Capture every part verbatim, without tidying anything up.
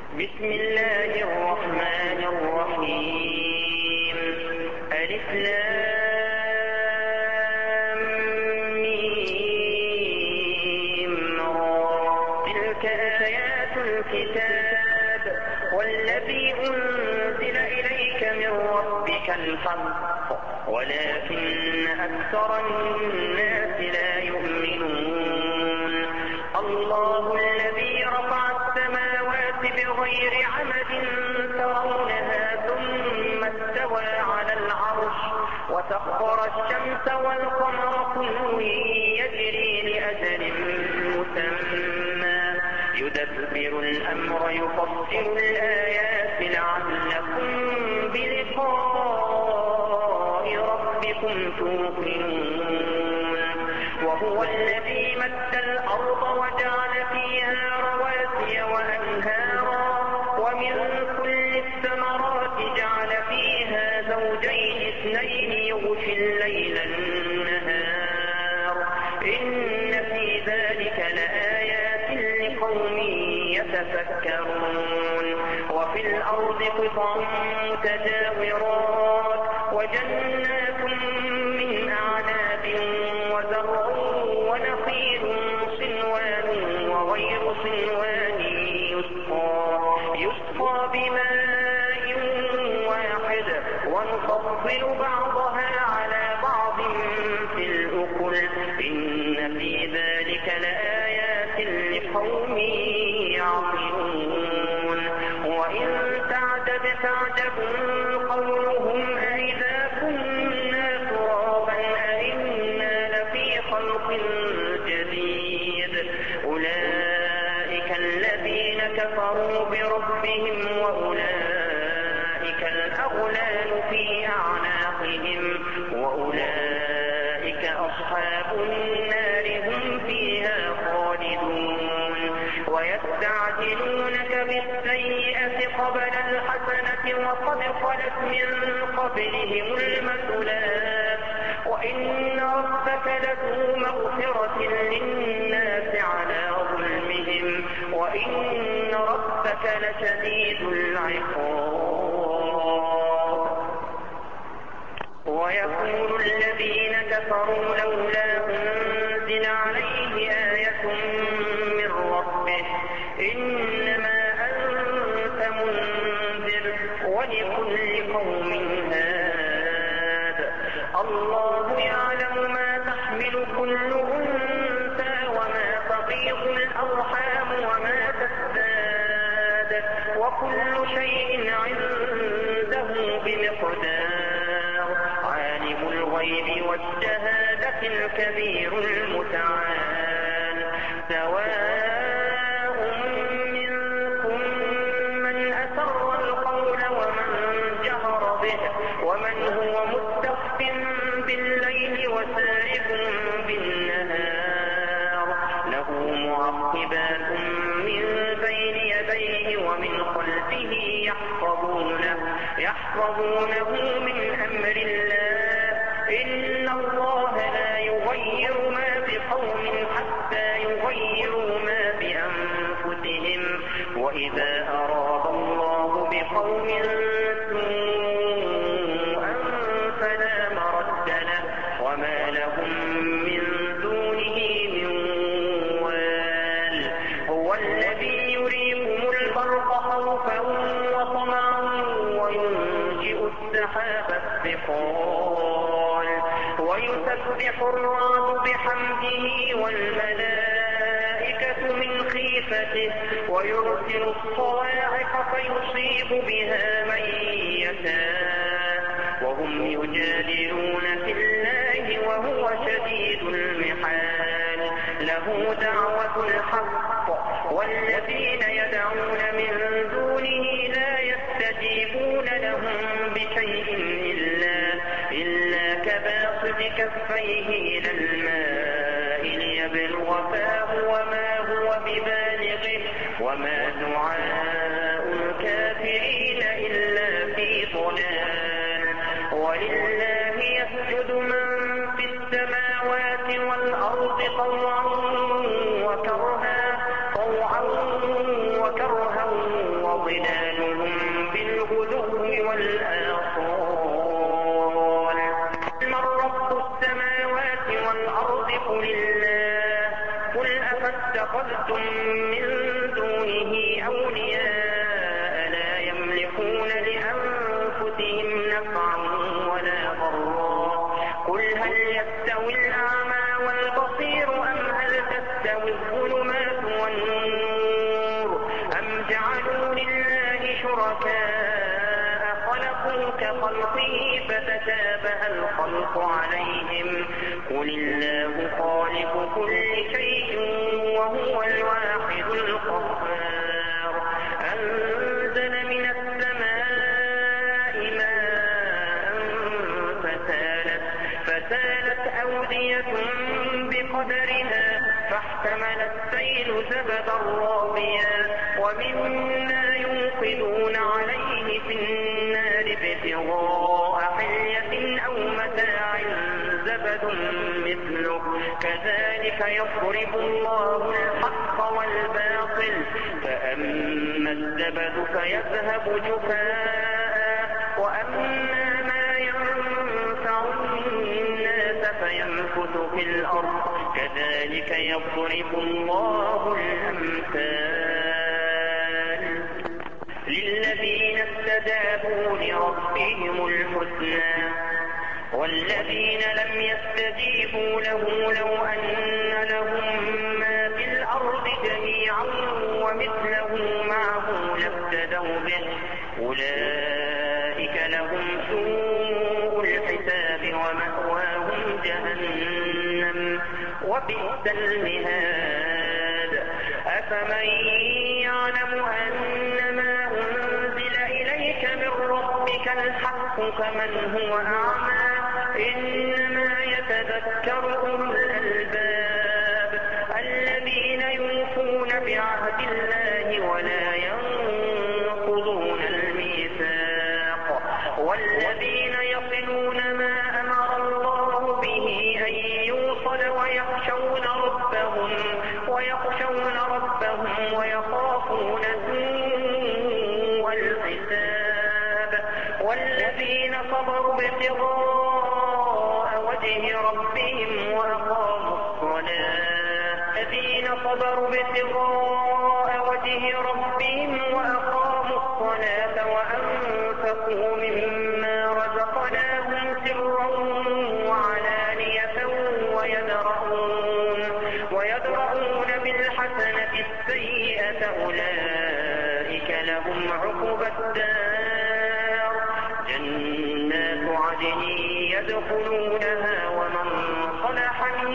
بسم الله الرحمن الرحيم. ألف لام ميم را. تلك آيات الكتاب والذي أنزل إليك من ربك الحق ولكن أكثر الناس لا يؤمنون. الله الذي رفع السماوات بغير عمد ترونها ثم استوى على العرش وسخر الشمس والقمر كل يجري لأجل مسمى يدبر الأمر يفصل الآيات لعلكم بلقاء ربكم توقنون. وهو الذي مد الأرض وجعل فيها رواسي وأنهارا ومن كل الثمرات جعل فيها زوجين اثنين يغشي الليل النهار إن في ذلك لآيات لقوم يتفكرون. وفي الأرض قطع متجاورات وجنات من أعناب وزرع ونخيل صنوان وغير صنوان يسقى, يسقى بماء واحد ونفضل بعضها على بعض في الأكل إن في ذلك لآيات لقوم يعقلون. وإن تعجب تعجب قولهم أإذا كنا ترابا أإنا لفي خلق جديد. أولئك الذين كفروا بربهم وأولئك الأغلال في أعناقهم وأولئك أصحاب النار هم فيها خالدون. ويستعجلونك بالسيئة قبل الحسنة وقد خلت من قبلهم المثلات وإن ربك لذو مغفرة للناس على ظلمهم وإن ربك لشديد العقاب. ويقول الذين كفروا لولا أنزل عليه آية من ربه إنما أنت منذر ولكل قوم هاد. الله يعلم ما تحمل كل أنثى وما تغيض الأرحام وما تزداد وكل شيء عنده بمقدار. عالم الغيب والشهادة الكبير المتعال. سواء منكم من أسر القول ومن جهر به ومن هو مستخف بالليل وسارب بالنهار له معقبات من بين يديه ومن خلفه يحفظونه, يحفظونه من أمر الله إن الله لا يغير ما بقوم حتى يغيروا ما بأنفسهم وإذا أراد الله بقوم سوءا فلا مرد له وما لهم من دونه من وال. هو الذي يريكم البرق خوفا وطمعا وينشئ السحاب الثقال ويسبح الرعد بحمده والملائكة من خيفته ويرسل الصواعق فيصيب بها من يشاء وهم يجادلون في الله وهو شديد المحال. له دعوة الحق والذين يدعون من دونه لا يستجيبون لهم بشيء إلا, إلا كباسط كفيه إلى الماء ليبلغ فاه وما هو ببالغه وما دعاء الكافرين إلا في ضلال. ولله يسجد من في السماوات والأرض طوعا وكرها طوعا وكرها وظلالهم بالغدو والآصال. من رب السماوات والأرض قل الله قل أفاتخذتم من دونه أولياء لا يملكون لأنفسهم نفعا ولا ضرا قل هل يستوي الأعمى والبصير أم هل تستوي الظلمات والنور أم جعلوا لله شركاء خلقوا كخلقه فتشابه الخلق عليهم قل الله خالق كل شيء وهو الواحد القهار. أنزل من السماء ماء فسالت, فسالت أودية بقدرها فاحتمل السيل زبدا رابيا ومما يوقدون عليه في النار ابتغاء حلية أو متاع زبد مثله كذلك يضرب الله الحق والباطل فأما الزبد فيذهب جفاء وأما ما ينفع الناس فيمكث في الأرض كذلك يضرب الله الأمثال. للذين استجابوا لربهم الحسنى والذين لم يستجيبوا له لو أن لهم ما في الأرض جميعا ومثله معه لافتدوا به أولئك لهم سوء الحساب ومأواهم جهنم وبئس المهاد. أفمن يعلم أنما أنزل إليك من ربك الحق كمن هو أعمى إنما يتذكر أولو الألباب الذين يوفون بعهد الله ولا ينقضون الميثاق والذين يصلون ما أمر الله به أن يوصل ويخشون ربهم ويخشون ربهم ويخافون سوء الحساب والذين صبروا ابتغاء وجه ربهم وأقاموا الصلاة الذين صبروا ابتغاء وجه ربهم وأقاموا الصلاة وأنفقوا مما رزقناهم سرا وعلانية ويدرؤون ويدرؤون بالحسنة السيئة أولئك لهم عقبى الدار جنات عدن يدخلونها ومن صلح من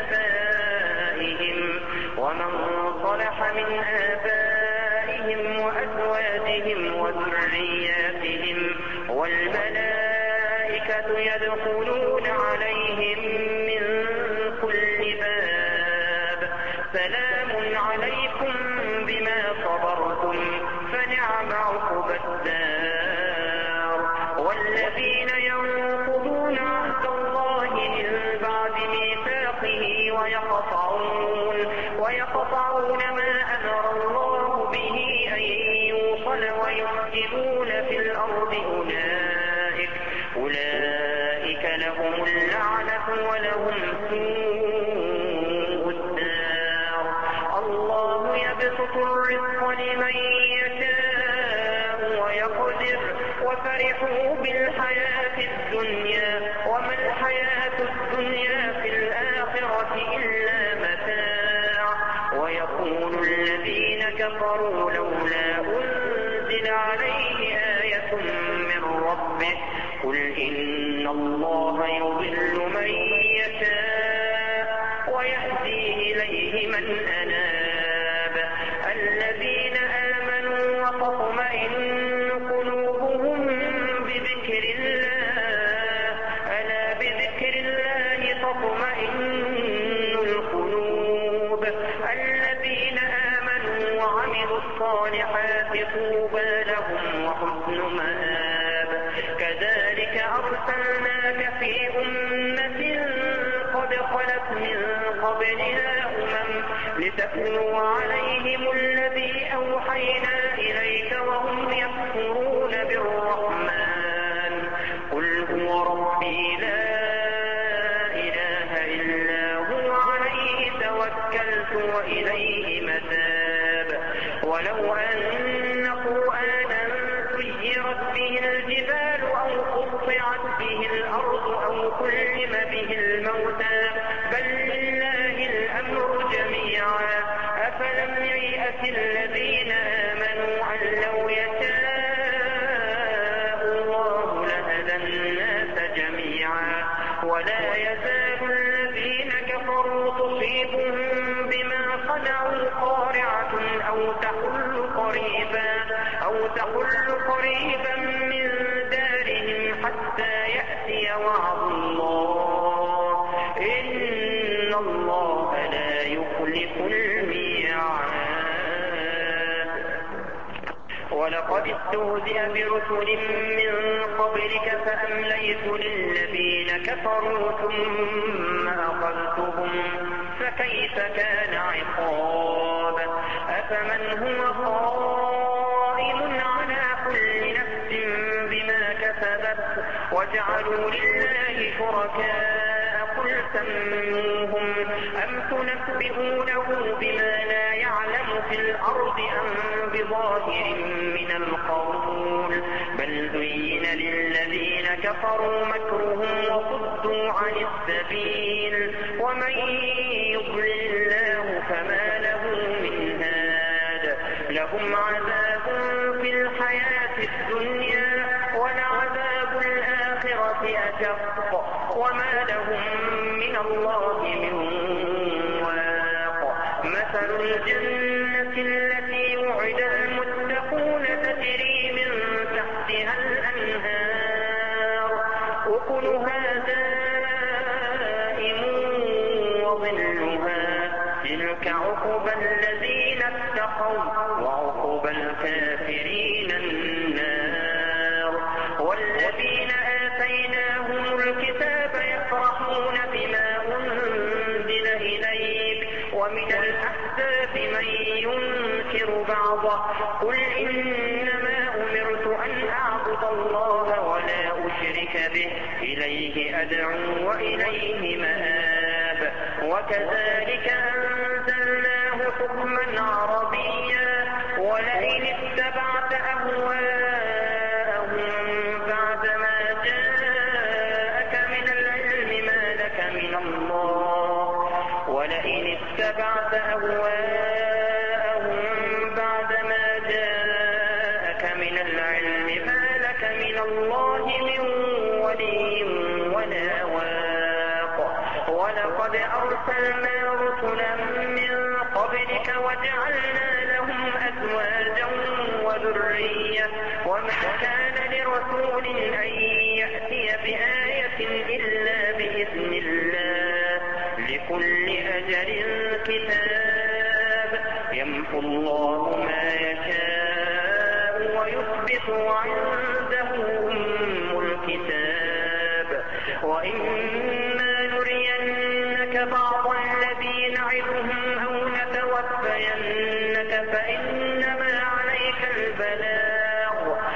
آبائهم ومن صلح من آبائهم وأزواجهم وذرياتهم والملائكة يدخلون عليهم من كل باب سلام عليكم بما صبرتم فنعم عقبى الدار. والذين ينقضون عهد الله من بعد ميثاقه ويقطعون ويقطعون ما أمر الله به أن يوصل ويفسدون في الأرض أولئك أولئك لهم اللعنة ولهم سوء الدار. الله يبسط الرزق لمن يشاء ويقدر وفرحوا بالحياة الدنيا وما الحياة الدنيا في الآخرة إلا متاع. ويقول الذين كفروا لولا أنزل عليه آية من ربه قل إن الله يضل من يشاء ويهدي إليه من أناب. الذين آمنوا وتطمئن قلوبهم بذكر الله ألا بذكر الله تطمئن القلوب. الذين آمنوا وعملوا الصالحات طوبى لهم وحسن مآب. كذلك أرسلناك في أمة قد خلت من قبلها أمم لتتلو عليهم الذي أوحينا إليك ولو أن قرآنا سيرت به الجبال أو قطعت به الأرض أو كلم به الموتى بل لله الأمر جميعا أفلم ييأس الذين آمنوا أن لو يشاء الله لهدى الناس جميعا ولا يزال الذين كفروا تصيبهم بما صنعوا قارعة أو تحل قريبا أو تحل قريبا من دارهم حتى يأتي وعد الله إن الله لا يخلف الميعاد. ولقد استهزئ برسل من قبلك فأمليت للذين كفروا ثم أخذتهم فكيف كان عقاب. أفمن هو قائم على كل نفس بما كسبت وجعلوا لله شركاء قل سموهم أم تنبئونه بما لا يعلم في الأرض أم بظاهر من القول بل زين للذين كفروا مكرهم وصدوا عن السبيل ومن يضلل الله فما له من هاد. لهم عذاب في الحياة الدنيا ولعذاب الآخرة أشق وما لهم من الله من واق. مثل الجنة التي وعد المتقون تجري من تحتها الأنهار أكلها دائم وظلها تلك عقبى الذين اتقوا وعقبى الكافرين النار. والذين آتيناهم الكتاب يفرحون بما أنزل إليك ومن الأحزاب من ينكر بعضه قل إنما أمرت أن أعبد الله ولا أشرك به إليه أدعو وإليه مآب. وكذلك أنزلناه حكما عربيا ولئن اتبعت أهواءهم بعدما جاءك من العلم ما لك من الله ولئن اتبعت أهواءهم بعدما جاءك من العلم ما لك من الله من ولي ولا واق. ولقد أرسلنا رسلا من قبلك وجعلنا لهم أزواجا وذرية وما كان لرسول أن يأتي بآية إلا بإذن الله لكل أجل كتاب يمحو الله ما يشاء ويثبت وعنده أم الكتاب. وإما نرينك بعض الذي نعدهم أو نتوفينك فإنما عليك البلاغ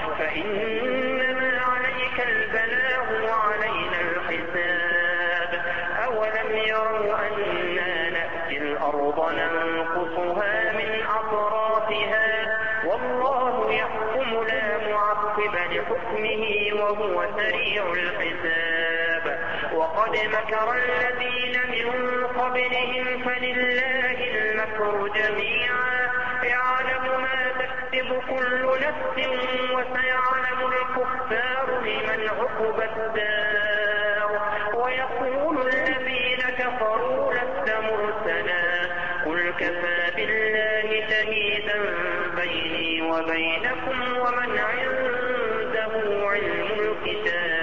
فإنما عليك البلاغ وعلينا الحساب. أولم يروا أنا نأتي الأرض ننقصها من أطرافها والله يحكم لا معقب لحكمه وهو سريع الحساب. وقد مكر الذين من قبلهم فلله المكر جميعا يعلم ما تكسب كل نفس وسيعلم الكفار لمن عقب الدار. ويقول الذين كفروا لست مرسلا قل كفى بالله شهيدا بيني وبينكم ومن عنده علم الكتاب.